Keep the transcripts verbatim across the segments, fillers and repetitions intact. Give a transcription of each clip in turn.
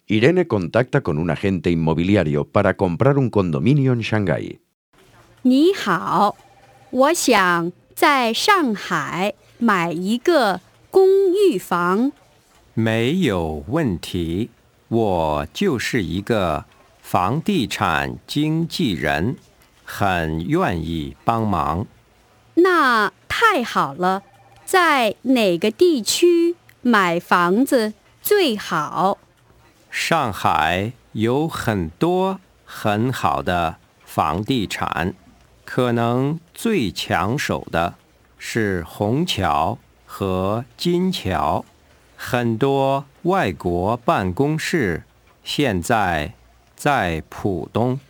Irene contacta con un agente inmobiliario para comprar un condominio en Shanghái. 你好，我想在上海买一个公寓房。 没有问题，我就是一个房地产经纪人，很愿意帮忙。 那太好了，在哪个地区买房子最好？ 上海有很多很好的房地产，可能最抢手的是虹桥和金桥。很多外国办公室现在在浦东。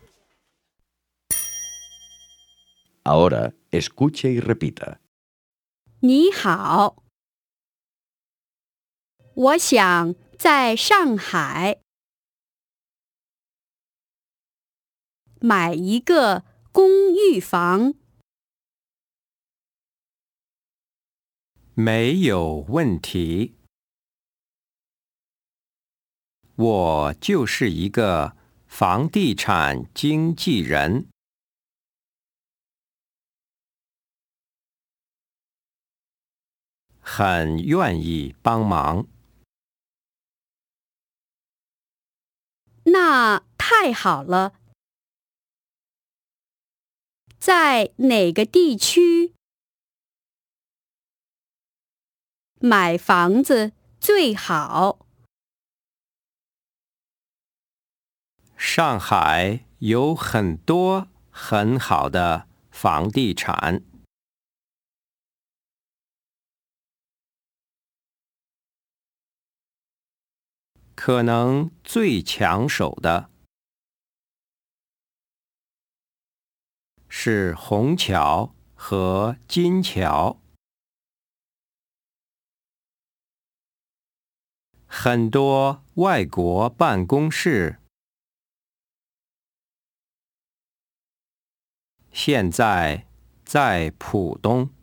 Ahora, escuche y repita. 你好，我想在上海买一个公寓房。 没有问题，我就是一个房地产经纪人，很愿意帮忙。 那太好了，在哪个地区买房子最好？ 上海有很多很好的房地产，可能最抢手的是虹桥和金桥。很多外国办公室现在在浦东。